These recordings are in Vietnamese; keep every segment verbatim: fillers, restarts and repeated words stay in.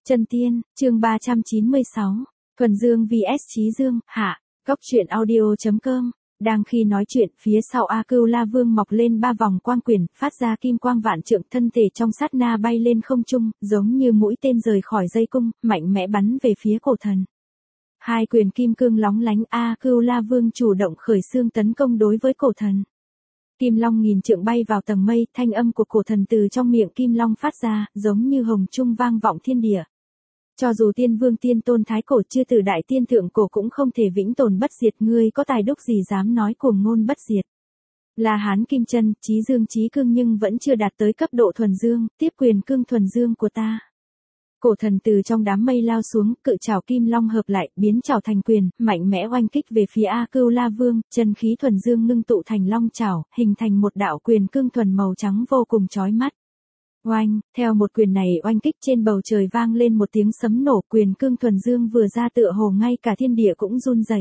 Chân Tiên, chương ba trăm chín mươi sáu, Thuần Dương vs Chí Dương, hạ, góc truyện audio.com. Đang khi nói chuyện, phía sau A Cưu La Vương mọc lên ba vòng quang quyền, phát ra kim quang vạn trượng, thân thể trong sát na bay lên không trung, giống như mũi tên rời khỏi dây cung, mạnh mẽ bắn về phía cổ thần. Hai quyền kim cương lóng lánh, A Cưu La Vương chủ động khởi xương tấn công đối với cổ thần. Kim long nghìn trượng bay vào tầng mây, thanh âm của cổ thần từ trong miệng kim long phát ra, giống như hồng trung vang vọng thiên địa. Cho dù tiên vương tiên tôn thái cổ chư tử đại tiên thượng cổ cũng không thể vĩnh tồn bất diệt, ngươi có tài đúc gì dám nói cuồng ngôn bất diệt. La Hán Kim Chân, Chí Dương Chí Cương nhưng vẫn chưa đạt tới cấp độ thuần dương, tiếp quyền cương thuần dương của ta. Cổ thần từ trong đám mây lao xuống, cự trảo kim long hợp lại, biến trảo thành quyền, mạnh mẽ oanh kích về phía A Cưu La Vương, chân khí thuần dương ngưng tụ thành long trảo, hình thành một đạo quyền cương thuần màu trắng vô cùng chói mắt. Oanh, theo một quyền này oanh kích, trên bầu trời vang lên một tiếng sấm nổ, quyền cương thuần dương vừa ra tựa hồ ngay cả thiên địa cũng run rẩy.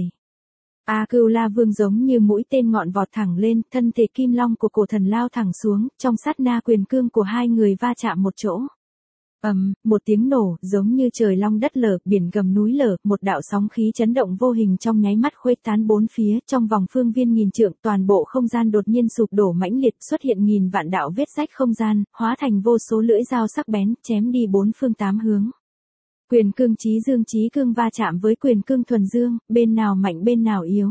A Cưu La Vương giống như mũi tên ngọn vọt thẳng lên, thân thể kim long của cổ thần lao thẳng xuống, trong sát na quyền cương của hai người va chạm một chỗ. Ầm, um, một tiếng nổ, giống như trời long đất lở, biển gầm núi lở, một đạo sóng khí chấn động vô hình trong nháy mắt khuếch tán bốn phía, trong vòng phương viên nghìn trượng, toàn bộ không gian đột nhiên sụp đổ mãnh liệt, xuất hiện nghìn vạn đạo vết rách không gian, hóa thành vô số lưỡi dao sắc bén, chém đi bốn phương tám hướng. Quyền cương Chí Dương Chí Cương va chạm với quyền cương thuần dương, bên nào mạnh bên nào yếu.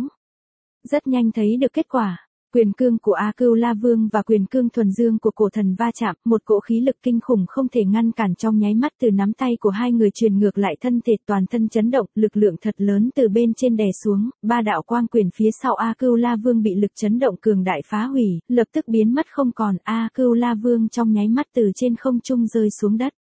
Rất nhanh thấy được kết quả. Quyền cương của A Cưu La Vương và quyền cương thuần dương của cổ thần va chạm, một cỗ khí lực kinh khủng không thể ngăn cản trong nháy mắt từ nắm tay của hai người truyền ngược lại, thân thể toàn thân chấn động, lực lượng thật lớn từ bên trên đè xuống, ba đạo quang quyền phía sau A Cưu La Vương bị lực chấn động cường đại phá hủy, lập tức biến mất không còn, A Cưu La Vương trong nháy mắt từ trên không trung rơi xuống đất.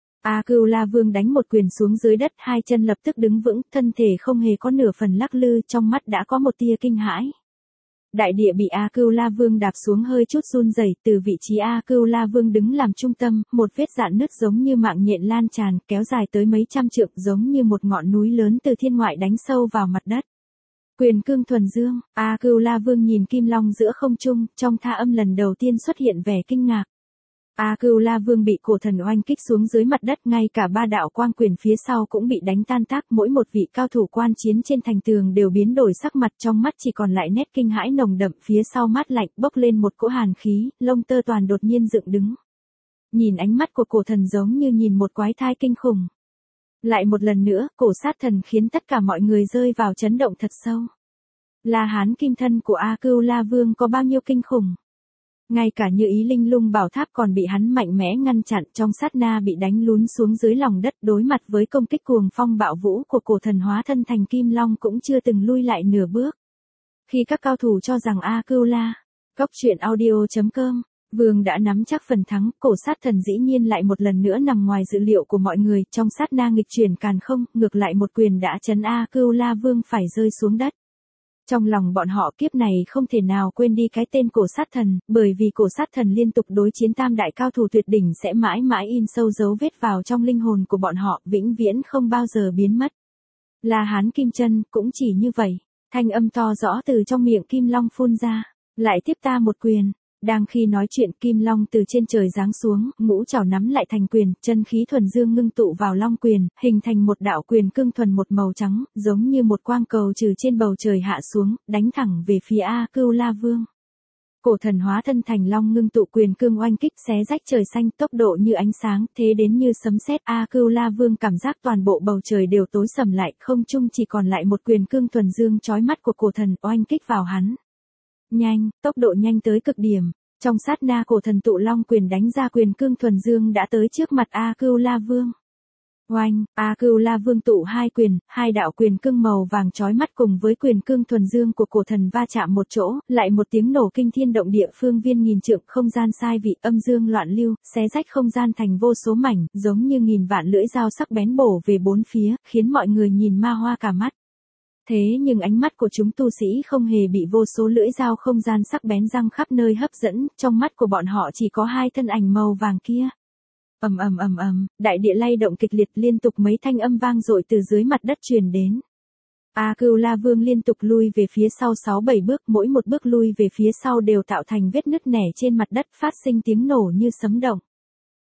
A Cưu La Vương đánh một quyền xuống dưới đất, hai chân lập tức đứng vững, thân thể không hề có nửa phần lắc lư, trong mắt đã có một tia kinh hãi. Đại địa bị A Cưu La Vương đạp xuống hơi chút run rẩy, từ vị trí A Cưu La Vương đứng làm trung tâm, một vết rạn nứt giống như mạng nhện lan tràn, kéo dài tới mấy trăm trượng, giống như một ngọn núi lớn từ thiên ngoại đánh sâu vào mặt đất. Quyền cương thuần dương, A Cưu La Vương nhìn kim long giữa không trung, trong tha âm lần đầu tiên xuất hiện vẻ kinh ngạc. A Cưu La Vương bị cổ thần oanh kích xuống dưới mặt đất, ngay cả ba đạo quang quyền phía sau cũng bị đánh tan tác, mỗi một vị cao thủ quan chiến trên thành tường đều biến đổi sắc mặt, trong mắt chỉ còn lại nét kinh hãi nồng đậm, phía sau mát lạnh bốc lên một cỗ hàn khí, lông tơ toàn đột nhiên dựng đứng. Nhìn ánh mắt của cổ thần giống như nhìn một quái thai kinh khủng. Lại một lần nữa, cổ sát thần khiến tất cả mọi người rơi vào chấn động thật sâu. La Hán Kim Thân của A Cưu La Vương có bao nhiêu kinh khủng? Ngay cả như ý linh lung bảo tháp còn bị hắn mạnh mẽ ngăn chặn, trong sát na bị đánh lún xuống dưới lòng đất, đối mặt với công kích cuồng phong bạo vũ của cổ thần hóa thân thành kim long cũng chưa từng lui lại nửa bước. Khi các cao thủ cho rằng A Cưu La, góc truyện audio.com, Vương đã nắm chắc phần thắng, cổ sát thần dĩ nhiên lại một lần nữa nằm ngoài dự liệu của mọi người, trong sát na nghịch chuyển càn không, ngược lại một quyền đã chấn A Cưu La Vương phải rơi xuống đất. Trong lòng bọn họ kiếp này không thể nào quên đi cái tên cổ sát thần, bởi vì cổ sát thần liên tục đối chiến tam đại cao thủ tuyệt đỉnh sẽ mãi mãi in sâu dấu vết vào trong linh hồn của bọn họ, vĩnh viễn không bao giờ biến mất. La Hán Kim Chân cũng chỉ như vậy, thanh âm to rõ từ trong miệng kim long phun ra, lại tiếp ta một quyền. Đang khi nói chuyện, kim long từ trên trời giáng xuống, ngũ trảo nắm lại thành quyền, chân khí thuần dương ngưng tụ vào long quyền, hình thành một đạo quyền cương thuần một màu trắng, giống như một quang cầu trừ trên bầu trời hạ xuống, đánh thẳng về phía A Cưu La Vương. Cổ thần hóa thân thành long ngưng tụ quyền cương oanh kích, xé rách trời xanh, tốc độ như ánh sáng, thế đến như sấm sét. A Cưu La Vương cảm giác toàn bộ bầu trời đều tối sầm lại, không trung chỉ còn lại một quyền cương thuần dương chói mắt của cổ thần oanh kích vào hắn. Nhanh, tốc độ nhanh tới cực điểm, trong sát na cổ thần tụ long quyền đánh ra quyền cương thuần dương đã tới trước mặt A Cưu La Vương. Oanh, A Cưu La Vương tụ hai quyền, hai đạo quyền cương màu vàng chói mắt cùng với quyền cương thuần dương của cổ thần va chạm một chỗ, lại một tiếng nổ kinh thiên động địa, phương viên nghìn trượng, không gian sai vị, âm dương loạn lưu, xé rách không gian thành vô số mảnh, giống như nghìn vạn lưỡi dao sắc bén bổ về bốn phía, khiến mọi người nhìn ma hoa cả mắt. Thế nhưng ánh mắt của chúng tu sĩ không hề bị vô số lưỡi dao không gian sắc bén răng khắp nơi hấp dẫn, trong mắt của bọn họ chỉ có hai thân ảnh màu vàng kia. Ầm ầm ầm ầm, đại địa lay động kịch liệt, liên tục mấy thanh âm vang dội từ dưới mặt đất truyền đến. A Cưu La Vương liên tục lui về phía sau sáu bảy bước, mỗi một bước lui về phía sau đều tạo thành vết nứt nẻ trên mặt đất, phát sinh tiếng nổ như sấm động.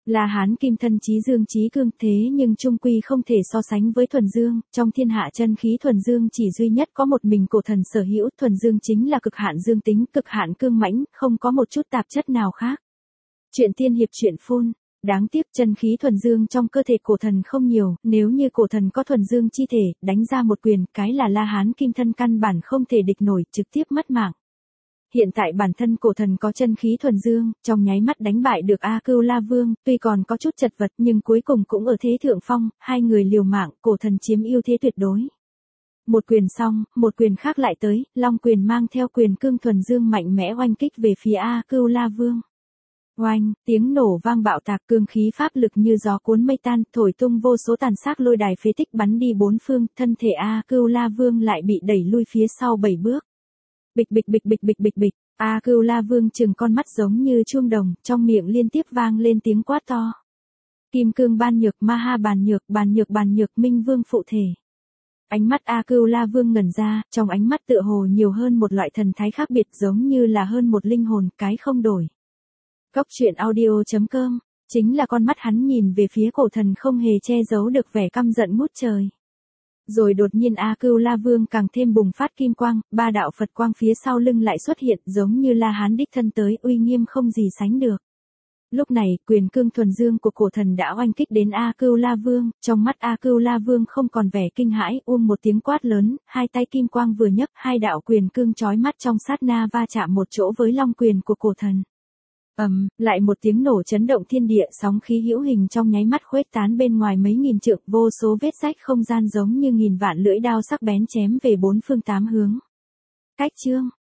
La Hán kim thân chí dương chí cương thế nhưng trung quy không thể so sánh với thuần dương, trong thiên hạ chân khí thuần dương chỉ duy nhất có một mình cổ thần sở hữu, thuần dương chính là cực hạn dương tính, cực hạn cương mãnh, không có một chút tạp chất nào khác. Chuyện tiên hiệp chuyện phun, đáng tiếc chân khí thuần dương trong cơ thể cổ thần không nhiều, nếu như cổ thần có thuần dương chi thể, đánh ra một quyền, cái là La Hán kim thân căn bản không thể địch nổi, trực tiếp mất mạng. Hiện tại bản thân cổ thần có chân khí thuần dương, trong nháy mắt đánh bại được A Cưu La Vương, tuy còn có chút chật vật nhưng cuối cùng cũng ở thế thượng phong, hai người liều mạng, cổ thần chiếm ưu thế tuyệt đối. Một quyền xong, một quyền khác lại tới, long quyền mang theo quyền cương thuần dương mạnh mẽ oanh kích về phía A Cưu La Vương. Oanh, tiếng nổ vang bạo tạc, cương khí pháp lực như gió cuốn mây tan, thổi tung vô số tàn xác lôi đài phế tích bắn đi bốn phương, thân thể A Cưu La Vương lại bị đẩy lui phía sau bảy bước. Bịch bịch bịch bịch bịch bịch bịch, A Cưu La Vương trừng con mắt giống như chuông đồng, trong miệng liên tiếp vang lên tiếng quát to. Kim cương ban nhược, ma ha bàn nhược, bàn nhược bàn nhược, minh vương phụ thể. Ánh mắt A Cưu La Vương ngẩn ra, trong ánh mắt tựa hồ nhiều hơn một loại thần thái khác biệt, giống như là hơn một linh hồn, cái không đổi. Góc truyện audio chấm com, chính là con mắt hắn nhìn về phía cổ thần không hề che giấu được vẻ căm giận ngút trời. Rồi đột nhiên A Cưu La Vương càng thêm bùng phát kim quang, ba đạo Phật quang phía sau lưng lại xuất hiện, giống như La Hán đích thân tới, uy nghiêm không gì sánh được. Lúc này, quyền cương thuần dương của cổ thần đã oanh kích đến A Cưu La Vương, trong mắt A Cưu La Vương không còn vẻ kinh hãi, um một tiếng quát lớn, hai tay kim quang vừa nhấc, hai đạo quyền cương chói mắt trong sát na va chạm một chỗ với long quyền của cổ thần. Ầm, um, lại một tiếng nổ chấn động thiên địa, sóng khí hữu hình trong nháy mắt khuếch tán bên ngoài mấy nghìn trượng, vô số vết rách không gian giống như nghìn vạn lưỡi đao sắc bén chém về bốn phương tám hướng. Cách chương